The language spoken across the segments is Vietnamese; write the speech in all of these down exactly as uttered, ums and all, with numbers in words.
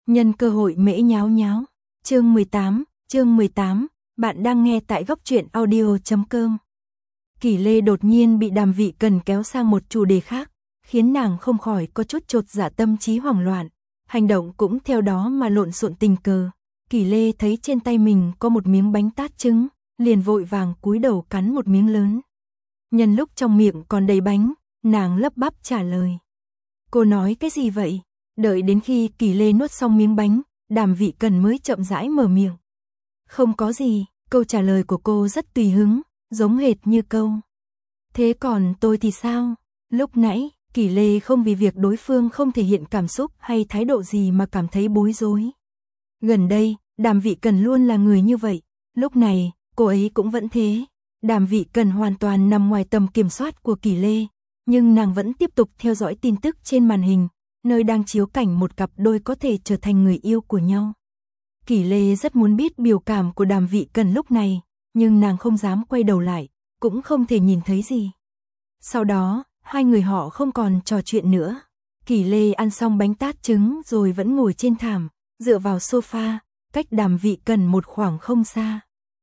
Nhân cơ hội mễ nháo nháo. Chương mười tám, chương mười tám, bạn đang nghe tại góc truyện audio chấm com. Kỷ Lê đột nhiên bị Đàm Vị Cần kéo sang một chủ đề khác, khiến nàng không khỏi có chút chột dạ, tâm trí hoảng loạn, hành động cũng theo đó mà lộn xộn tình cờ. Kỷ Lê thấy trên tay mình có một miếng bánh tát trứng, liền vội vàng cúi đầu cắn một miếng lớn. Nhân lúc trong miệng còn đầy bánh, nàng lắp bắp trả lời. Cô nói cái gì vậy? Đợi đến khi Kỷ Lê nuốt xong miếng bánh, Đàm Vị Cần mới chậm rãi mở miệng. Không có gì, câu trả lời của cô rất tùy hứng, giống hệt như câu. Thế còn tôi thì sao? Lúc nãy, Kỷ Lê không vì việc đối phương không thể hiện cảm xúc hay thái độ gì mà cảm thấy bối rối. Gần đây, Đàm Vị Cần luôn là người như vậy, lúc này, cô ấy cũng vẫn thế. Đàm Vị Cần hoàn toàn nằm ngoài tầm kiểm soát của Kỷ Lê, nhưng nàng vẫn tiếp tục theo dõi tin tức trên màn hình, nơi đang chiếu cảnh một cặp đôi có thể trở thành người yêu của nhau. Kỷ Lê rất muốn biết biểu cảm của Đàm Vị Cần lúc này, nhưng nàng không dám quay đầu lại, cũng không thể nhìn thấy gì. Sau đó, hai người họ không còn trò chuyện nữa. Kỷ Lê ăn xong bánh tát trứng rồi vẫn ngồi trên thảm, dựa vào sofa, cách Đàm Vị Cần một khoảng không xa.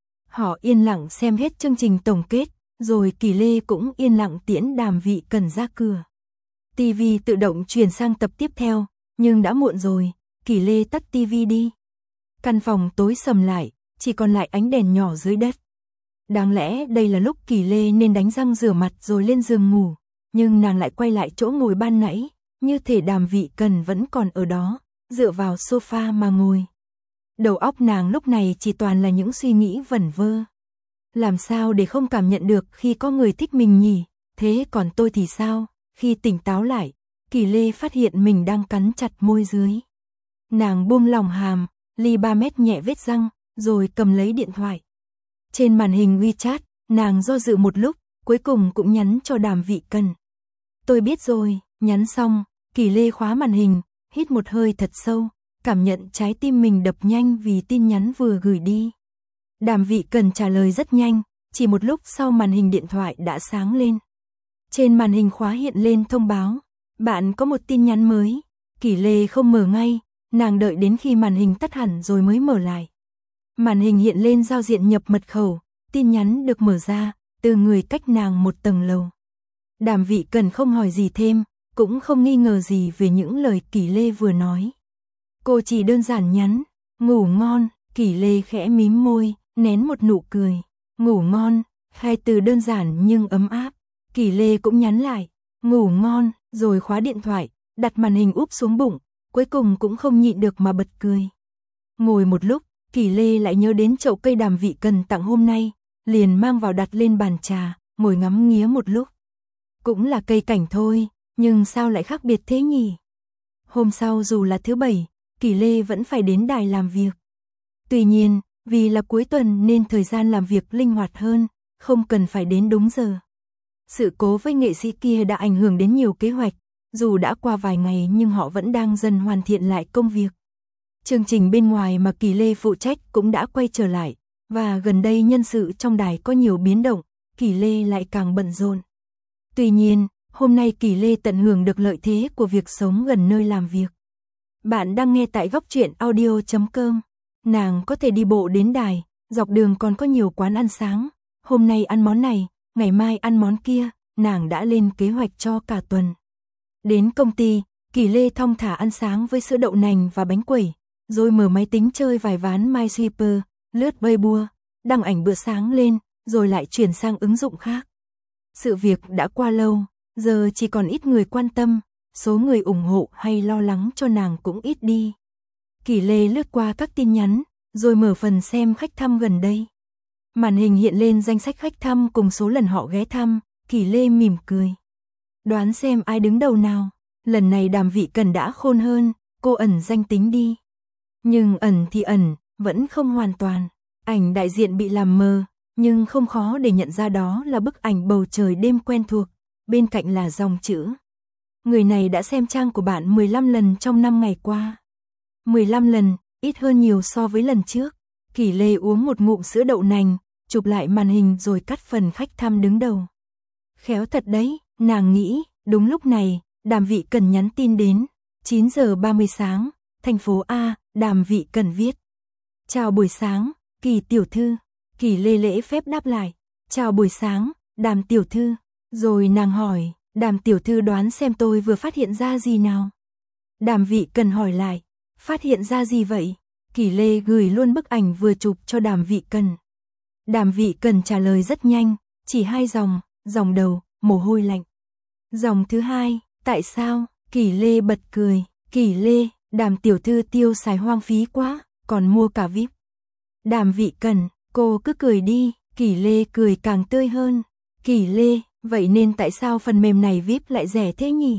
Họ yên lặng xem hết chương trình tổng kết, rồi Kỷ Lê cũng yên lặng tiễn Đàm Vị Cần ra cửa. ti vi tự động chuyển sang tập tiếp theo, nhưng đã muộn rồi, Kỷ Lê tắt ti vi đi. Căn phòng tối sầm lại, chỉ còn lại ánh đèn nhỏ dưới đất. Đáng lẽ đây là lúc Kỷ Lê nên đánh răng rửa mặt rồi lên giường ngủ, nhưng nàng lại quay lại chỗ ngồi ban nãy, như thể Đàm Vị Cần vẫn còn ở đó, dựa vào sofa mà ngồi. Đầu óc nàng lúc này chỉ toàn là những suy nghĩ vẩn vơ. Làm sao để không cảm nhận được khi có người thích mình nhỉ? Thế còn tôi thì sao? Khi tỉnh táo lại, Kỷ Lê phát hiện mình đang cắn chặt môi dưới. Nàng buông lỏng hàm, ly ba mét nhẹ vết răng, rồi cầm lấy điện thoại. Trên màn hình WeChat, nàng do dự một lúc, cuối cùng cũng nhắn cho Đàm Vị Cần. Tôi biết rồi, nhắn xong, Kỷ Lê khóa màn hình, hít một hơi thật sâu, cảm nhận trái tim mình đập nhanh vì tin nhắn vừa gửi đi. Đàm Vị Cần trả lời rất nhanh, chỉ một lúc sau màn hình điện thoại đã sáng lên. Trên màn hình khóa hiện lên thông báo, bạn có một tin nhắn mới. Kỷ Lê không mở ngay, nàng đợi đến khi màn hình tắt hẳn rồi mới mở lại. Màn hình hiện lên giao diện nhập mật khẩu, tin nhắn được mở ra, từ người cách nàng một tầng lầu. Đàm Vị Cần không hỏi gì thêm, cũng không nghi ngờ gì về những lời Kỷ Lê vừa nói. Cô chỉ đơn giản nhắn, ngủ ngon. Kỷ Lê khẽ mím môi, nén một nụ cười. Ngủ ngon, hai từ đơn giản nhưng ấm áp. Kỷ Lê cũng nhắn lại, ngủ ngon, rồi khóa điện thoại, đặt màn hình úp xuống bụng, cuối cùng cũng không nhịn được mà bật cười. Ngồi một lúc, Kỷ Lê lại nhớ đến chậu cây Đàm Vị Cần tặng hôm nay, liền mang vào đặt lên bàn trà, ngồi ngắm nghía một lúc. Cũng là cây cảnh thôi, nhưng sao lại khác biệt thế nhỉ? Hôm sau dù là thứ bảy, Kỷ Lê vẫn phải đến đài làm việc. Tuy nhiên, vì là cuối tuần nên thời gian làm việc linh hoạt hơn, không cần phải đến đúng giờ. Sự cố với nghệ sĩ kia đã ảnh hưởng đến nhiều kế hoạch, dù đã qua vài ngày nhưng họ vẫn đang dần hoàn thiện lại công việc. Chương trình bên ngoài mà Kỷ Lê phụ trách cũng đã quay trở lại, và gần đây nhân sự trong đài có nhiều biến động, Kỷ Lê lại càng bận rộn. Tuy nhiên, hôm nay Kỷ Lê tận hưởng được lợi thế của việc sống gần nơi làm việc. Bạn đang nghe tại góc truyện audio chấm com. Nàng có thể đi bộ đến đài, dọc đường còn có nhiều quán ăn sáng. Hôm nay ăn món này, ngày mai ăn món kia, nàng đã lên kế hoạch cho cả tuần. Đến công ty, Kỷ Lê thong thả ăn sáng với sữa đậu nành và bánh quẩy, rồi mở máy tính chơi vài ván MySweeper, lướt Weibo, đăng ảnh bữa sáng lên, rồi lại chuyển sang ứng dụng khác. Sự việc đã qua lâu, giờ chỉ còn ít người quan tâm, số người ủng hộ hay lo lắng cho nàng cũng ít đi. Kỷ Lê lướt qua các tin nhắn, rồi mở phần xem khách thăm gần đây. Màn hình hiện lên danh sách khách thăm cùng số lần họ ghé thăm, Kỷ Lê mỉm cười. Đoán xem ai đứng đầu nào, lần này Đàm Vị Cần đã khôn hơn, cô ẩn danh tính đi. Nhưng ẩn thì ẩn, vẫn không hoàn toàn. Ảnh đại diện bị làm mờ, nhưng không khó để nhận ra đó là bức ảnh bầu trời đêm quen thuộc, bên cạnh là dòng chữ. Người này đã xem trang của bạn mười lăm lần trong năm ngày qua. mười lăm lần, ít hơn nhiều so với lần trước. Kỷ Lê uống một ngụm sữa đậu nành, chụp lại màn hình rồi cắt phần khách thăm đứng đầu. Khéo thật đấy, nàng nghĩ, đúng lúc này, Đàm Vị Cần nhắn tin đến. chín giờ ba mươi sáng, thành phố A, Đàm Vị Cần viết. Chào buổi sáng, Kỳ tiểu thư. Kỳ Lê lễ phép đáp lại. Chào buổi sáng, Đàm tiểu thư. Rồi nàng hỏi, Đàm tiểu thư đoán xem tôi vừa phát hiện ra gì nào. Đàm Vị Cần hỏi lại, phát hiện ra gì vậy? Kỳ Lê gửi luôn bức ảnh vừa chụp cho Đàm Vị Cần. Đàm Vị Cần trả lời rất nhanh, chỉ hai dòng, dòng đầu, mồ hôi lạnh. Dòng thứ hai, tại sao? Kỳ Lê bật cười, Kỳ Lê, Đàm tiểu thư tiêu xài hoang phí quá, còn mua cả víp. Đàm Vị Cần, cô cứ cười đi, Kỳ Lê cười càng tươi hơn. Kỳ Lê, vậy nên tại sao phần mềm này víp lại rẻ thế nhỉ?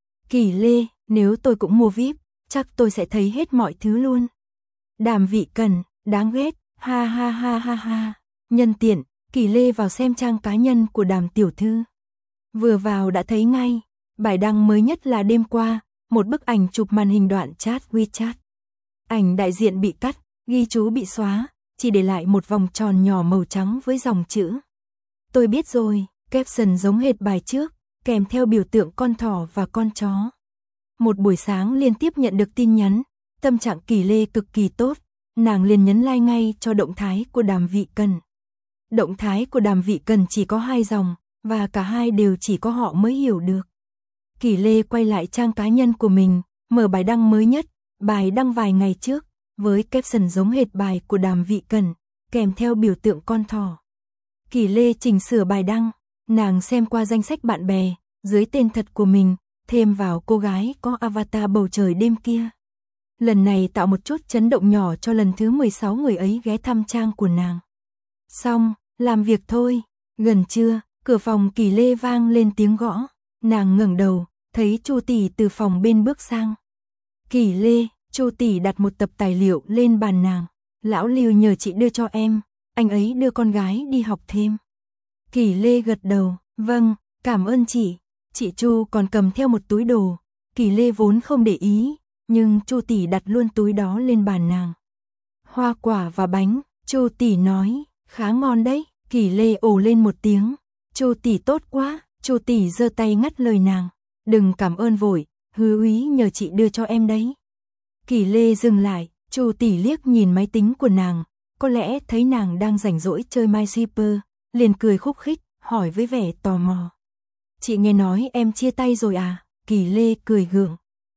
Kỳ Lê, nếu tôi cũng mua víp, chắc tôi sẽ thấy hết mọi thứ luôn. Đàm Vị Cần, đáng ghét, ha ha ha ha ha. Nhân tiện, Kỳ Lê vào xem trang cá nhân của Đàm tiểu thư. Vừa vào đã thấy ngay, bài đăng mới nhất là đêm qua, một bức ảnh chụp màn hình đoạn chat WeChat. Ảnh đại diện bị cắt, ghi chú bị xóa, chỉ để lại một vòng tròn nhỏ màu trắng với dòng chữ. Tôi biết rồi, caption giống hệt bài trước, kèm theo biểu tượng con thỏ và con chó. Một buổi sáng liên tiếp nhận được tin nhắn, tâm trạng Kỳ Lê cực kỳ tốt, nàng liền nhấn like ngay cho động thái của Đàm Vị Cần. Động thái của Đàm Vị Cần chỉ có hai dòng, và cả hai đều chỉ có họ mới hiểu được. Kỳ Lê quay lại trang cá nhân của mình, mở bài đăng mới nhất, bài đăng vài ngày trước, với caption giống hệt bài của Đàm Vị Cần, kèm theo biểu tượng con thỏ. Kỳ Lê chỉnh sửa bài đăng, nàng xem qua danh sách bạn bè, dưới tên thật của mình, thêm vào cô gái có avatar bầu trời đêm kia. Lần này tạo một chút chấn động nhỏ cho lần thứ mười sáu người ấy ghé thăm trang của nàng. Xong, làm việc thôi, gần trưa, cửa phòng Kỳ Lê vang lên tiếng gõ, nàng ngẩng đầu, thấy Chu tỷ từ phòng bên bước sang. Kỳ Lê, Chu tỷ đặt một tập tài liệu lên bàn nàng, lão Lưu nhờ chị đưa cho em, anh ấy đưa con gái đi học thêm. Kỳ Lê gật đầu, vâng, cảm ơn chị. Chị Chu còn cầm theo một túi đồ, Kỳ Lê vốn không để ý, nhưng Chu tỷ đặt luôn túi đó lên bàn nàng. Hoa quả và bánh, Chu tỷ nói, khá ngon đấy. Kỳ Lê ồ lên một tiếng, Chu tỷ tốt quá. Chu tỷ giơ tay ngắt lời nàng, đừng cảm ơn vội, Hứa úy nhờ chị đưa cho em đấy. Kỳ Lê dừng lại, Chu tỷ liếc nhìn máy tính của nàng, có lẽ thấy nàng đang rảnh rỗi chơi MySweeper, liền cười khúc khích, hỏi với vẻ tò mò. Chị nghe nói em chia tay rồi à? Kỳ Lê cười gượng.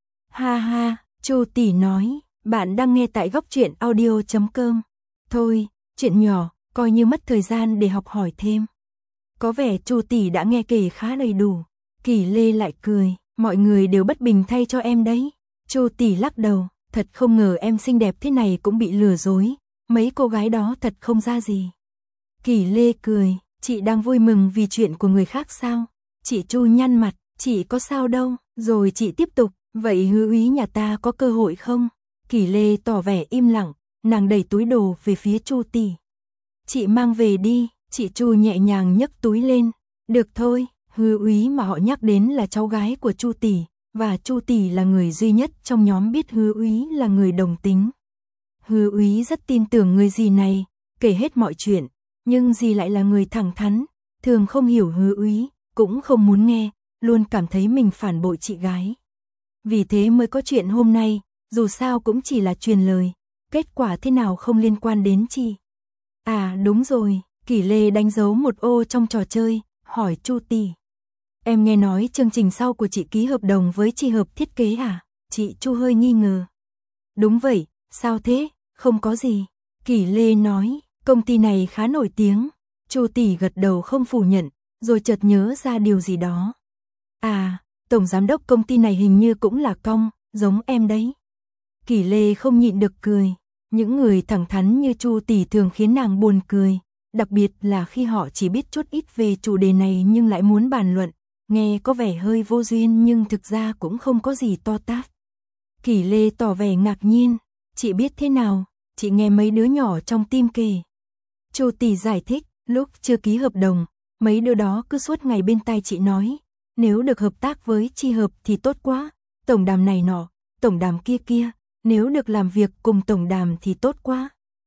Ha ha, Chu tỷ nói, bạn đang nghe tại góc truyện audio chấm com. Thôi, chuyện nhỏ, coi như mất thời gian để học hỏi thêm. Có vẻ Chu tỷ đã nghe kể khá đầy đủ. Kỳ Lê lại cười, mọi người đều bất bình thay cho em đấy. Chu tỷ lắc đầu, thật không ngờ em xinh đẹp thế này cũng bị lừa dối, mấy cô gái đó thật không ra gì. Kỳ Lê cười, chị đang vui mừng vì chuyện của người khác sao? Chị Chu nhăn mặt, chị có sao đâu, rồi chị tiếp tục, vậy Hứa úy nhà ta có cơ hội không? Kỳ Lê tỏ vẻ im lặng, nàng đẩy túi đồ về phía Chu tỷ. Chị mang về đi. Chị Chu nhẹ nhàng nhấc túi lên. Được thôi, Hứa úy mà họ nhắc đến là cháu gái của Chu tỷ, và Chu tỷ là người duy nhất trong nhóm biết Hứa úy là người đồng tính. Hứa úy rất tin tưởng người dì này, kể hết mọi chuyện, nhưng dì lại là người thẳng thắn, thường không hiểu Hứa úy, cũng không muốn nghe, luôn cảm thấy mình phản bội chị gái. Vì thế mới có chuyện hôm nay, dù sao cũng chỉ là truyền lời, kết quả thế nào không liên quan đến chị. À đúng rồi. Kỳ Lê đánh dấu một ô trong trò chơi, hỏi Chu tỷ. Em nghe nói chương trình sau của chị ký hợp đồng với Chi Hợp thiết kế à? Chị Chu hơi nghi ngờ. Đúng vậy, sao thế? Không có gì. Kỳ Lê nói, công ty này khá nổi tiếng. Chu tỷ gật đầu không phủ nhận, rồi chợt nhớ ra điều gì đó. À, tổng giám đốc công ty này hình như cũng là Cong, giống em đấy. Kỳ Lê không nhịn được cười. Những người thẳng thắn như Chu tỷ thường khiến nàng buồn cười. Đặc biệt là khi họ chỉ biết chút ít về chủ đề này nhưng lại muốn bàn luận, nghe có vẻ hơi vô duyên nhưng thực ra cũng không có gì to tát. Kỳ Lê tỏ vẻ ngạc nhiên, chị biết thế nào, chị nghe mấy đứa nhỏ trong team kể. Chu tỷ giải thích, lúc chưa ký hợp đồng, mấy đứa đó cứ suốt ngày bên tai chị nói, nếu được hợp tác với Chi Hợp thì tốt quá, tổng đàm này nọ, tổng đàm kia kia, nếu được làm việc cùng tổng đàm thì tốt quá.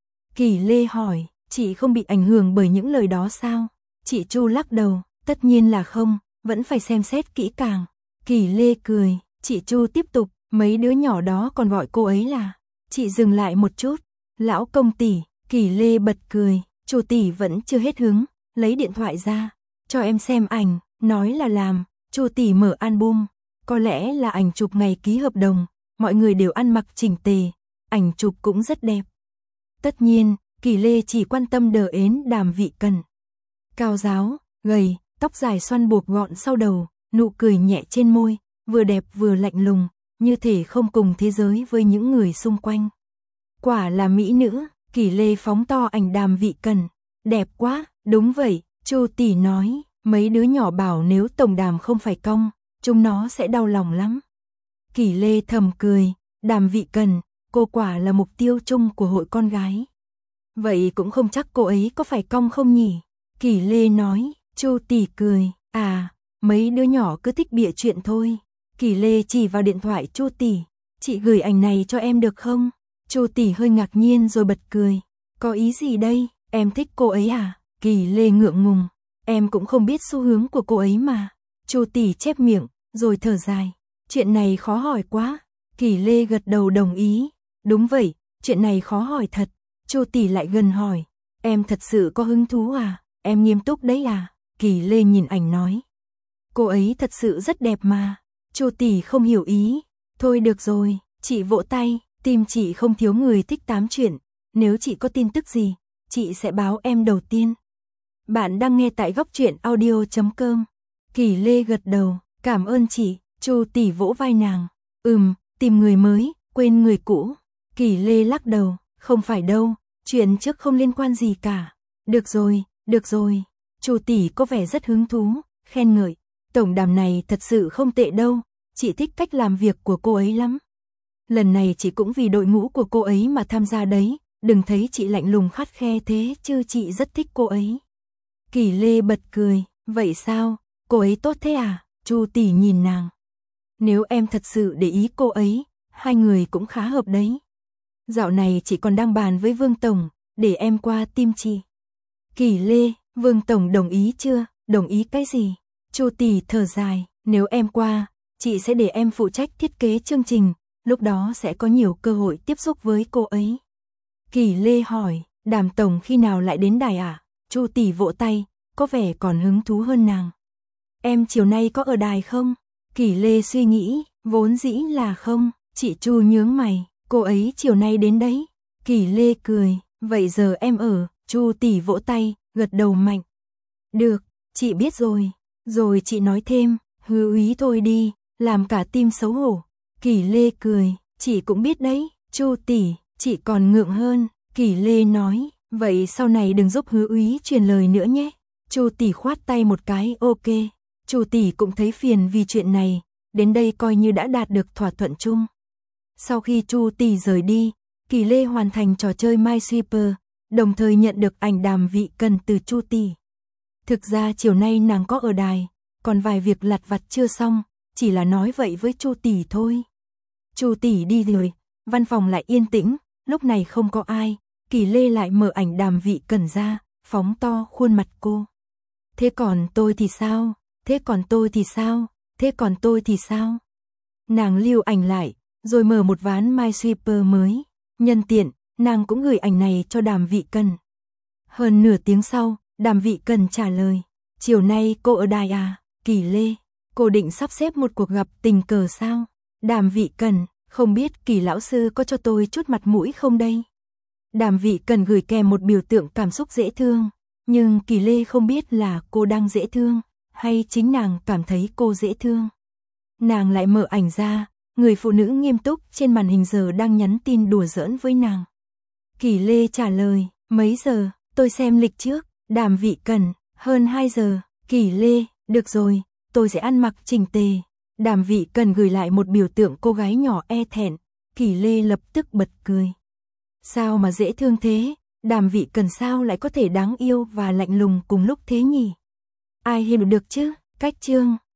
Kỳ Lê hỏi, chị không bị ảnh hưởng bởi những lời đó sao? Chị Chu lắc đầu, tất nhiên là không, vẫn phải xem xét kỹ càng. Kỳ Lê cười, chị Chu tiếp tục, Mấy đứa nhỏ đó còn gọi cô ấy là. Chị dừng lại một chút. Lão công tỷ. Kỳ Lê bật cười. Chu tỷ vẫn chưa hết hứng, lấy điện thoại ra, cho em xem ảnh, nói là làm. Chu tỷ mở album, có lẽ là ảnh chụp ngày ký hợp đồng, mọi người đều ăn mặc chỉnh tề, ảnh chụp cũng rất đẹp. Tất nhiên, Kỳ Lê chỉ quan tâm đờ ến Đàm Vị Cần. Cao ráo, gầy, tóc dài xoăn buộc gọn sau đầu, nụ cười nhẹ trên môi, vừa đẹp vừa lạnh lùng, như thể không cùng thế giới với những người xung quanh. Quả là mỹ nữ. Kỳ Lê phóng to ảnh Đàm Vị Cần. Đẹp quá, đúng vậy, Chu tỷ nói, mấy đứa nhỏ bảo nếu tổng Đàm không phải cong, chúng nó sẽ đau lòng lắm. Kỳ Lê thầm cười, Đàm Vị Cần, cô quả là mục tiêu chung của hội con gái. Vậy cũng không chắc cô ấy có phải cong không nhỉ? Kỳ Lê nói, Chu tỷ cười, à, mấy đứa nhỏ cứ thích bịa chuyện thôi. Kỳ Lê chỉ vào điện thoại Chu tỷ, chị gửi ảnh này cho em được không? Chu tỷ hơi ngạc nhiên rồi bật cười. Có ý gì đây, em thích cô ấy à? Kỳ Lê ngượng ngùng. Em cũng không biết xu hướng của cô ấy mà. Chu tỷ chép miệng, rồi thở dài. Chuyện này khó hỏi quá. Kỳ Lê gật đầu đồng ý. Đúng vậy, chuyện này khó hỏi thật. Chu tỷ lại gần hỏi. Em thật sự có hứng thú à? Em nghiêm túc đấy à? Kỳ Lê nhìn ảnh nói. Cô ấy thật sự rất đẹp mà. Chu tỷ không hiểu ý. Thôi được rồi, chị vỗ tay. Tim chị không thiếu người thích tám chuyện, nếu chị có tin tức gì, chị sẽ báo em đầu tiên. Bạn đang nghe tại góc truyện audio chấm com. Kỳ Lê gật đầu, cảm ơn chị. Chu tỷ vỗ vai nàng. Ừm, tìm người mới, quên người cũ. Kỳ Lê lắc đầu, không phải đâu, chuyện trước không liên quan gì cả. Được rồi, được rồi. Chu tỷ có vẻ rất hứng thú, khen ngợi. Tổng Đàm này thật sự không tệ đâu, chị thích cách làm việc của cô ấy lắm. Lần này chị cũng vì đội ngũ của cô ấy mà tham gia đấy, đừng thấy chị lạnh lùng khắt khe thế chứ chị rất thích cô ấy. Kỳ Lê bật cười, vậy sao, cô ấy tốt thế à? Chu tỷ nhìn nàng. Nếu em thật sự để ý cô ấy, hai người cũng khá hợp đấy. Dạo này chị còn đang bàn với Vương Tổng, để em qua team chị. Kỳ Lê, Vương Tổng đồng ý chưa? Đồng ý cái gì? Chu tỷ thở dài, nếu em qua, chị sẽ để em phụ trách thiết kế chương trình. Lúc đó sẽ có nhiều cơ hội tiếp xúc với cô ấy. Kỳ Lê hỏi, Đàm Tổng khi nào lại đến đài à? Chu tỷ vỗ tay, có vẻ còn hứng thú hơn nàng. Em chiều nay có ở đài không? Kỳ Lê suy nghĩ, vốn dĩ là không. Chị Chu nhướng mày, cô ấy chiều nay đến đấy. Kỳ Lê cười, vậy giờ em ở. Chu tỷ vỗ tay, gật đầu mạnh. Được, chị biết rồi. Rồi chị nói thêm, hứa úy thôi đi, làm cả team xấu hổ. Kỳ Lê cười, chị cũng biết đấy. Chu tỷ, chị còn ngượng hơn. Kỳ Lê nói, vậy sau này đừng giúp hứa úy truyền lời nữa nhé. Chu tỷ khoát tay một cái, ok. Chu tỷ cũng thấy phiền vì chuyện này, đến đây coi như đã đạt được thỏa thuận chung. Sau khi Chu tỷ rời đi, Kỳ Lê hoàn thành trò chơi Minesweeper, đồng thời nhận được ảnh Đàm Vị Cần từ Chu tỷ. Thực ra chiều nay nàng có ở đài, còn vài việc lặt vặt chưa xong, chỉ là nói vậy với Chu tỷ thôi. Chu tỷ đi rồi, văn phòng lại yên tĩnh, lúc này không có ai, Kỳ Lê lại mở ảnh Đàm Vị Cần ra, phóng to khuôn mặt cô. Thế còn tôi thì sao? Thế còn tôi thì sao? Thế còn tôi thì sao? Nàng lưu ảnh lại, rồi mở một ván Minesweeper mới. Nhân tiện, nàng cũng gửi ảnh này cho Đàm Vị Cần. Hơn nửa tiếng sau, Đàm Vị Cần trả lời. Chiều nay cô ở đài à? Kỳ Lê, cô định sắp xếp một cuộc gặp tình cờ sao? Đàm Vị Cần, không biết Kỳ lão sư có cho tôi chút mặt mũi không đây? Đàm Vị Cần gửi kèm một biểu tượng cảm xúc dễ thương. Nhưng Kỳ Lê không biết là cô đang dễ thương, hay chính nàng cảm thấy cô dễ thương. Nàng lại mở ảnh ra, người phụ nữ nghiêm túc trên màn hình giờ đang nhắn tin đùa giỡn với nàng. Kỳ Lê trả lời, mấy giờ, tôi xem lịch trước. Đàm Vị Cần, hơn hai giờ. Kỳ Lê, được rồi, tôi sẽ ăn mặc chỉnh tề. Đàm Vị Cần gửi lại một biểu tượng cô gái nhỏ e thẹn. Kỳ Lê lập tức bật cười. Sao mà dễ thương thế? Đàm Vị Cần sao lại có thể đáng yêu và lạnh lùng cùng lúc thế nhỉ? Ai hiểu được chứ? Cách chương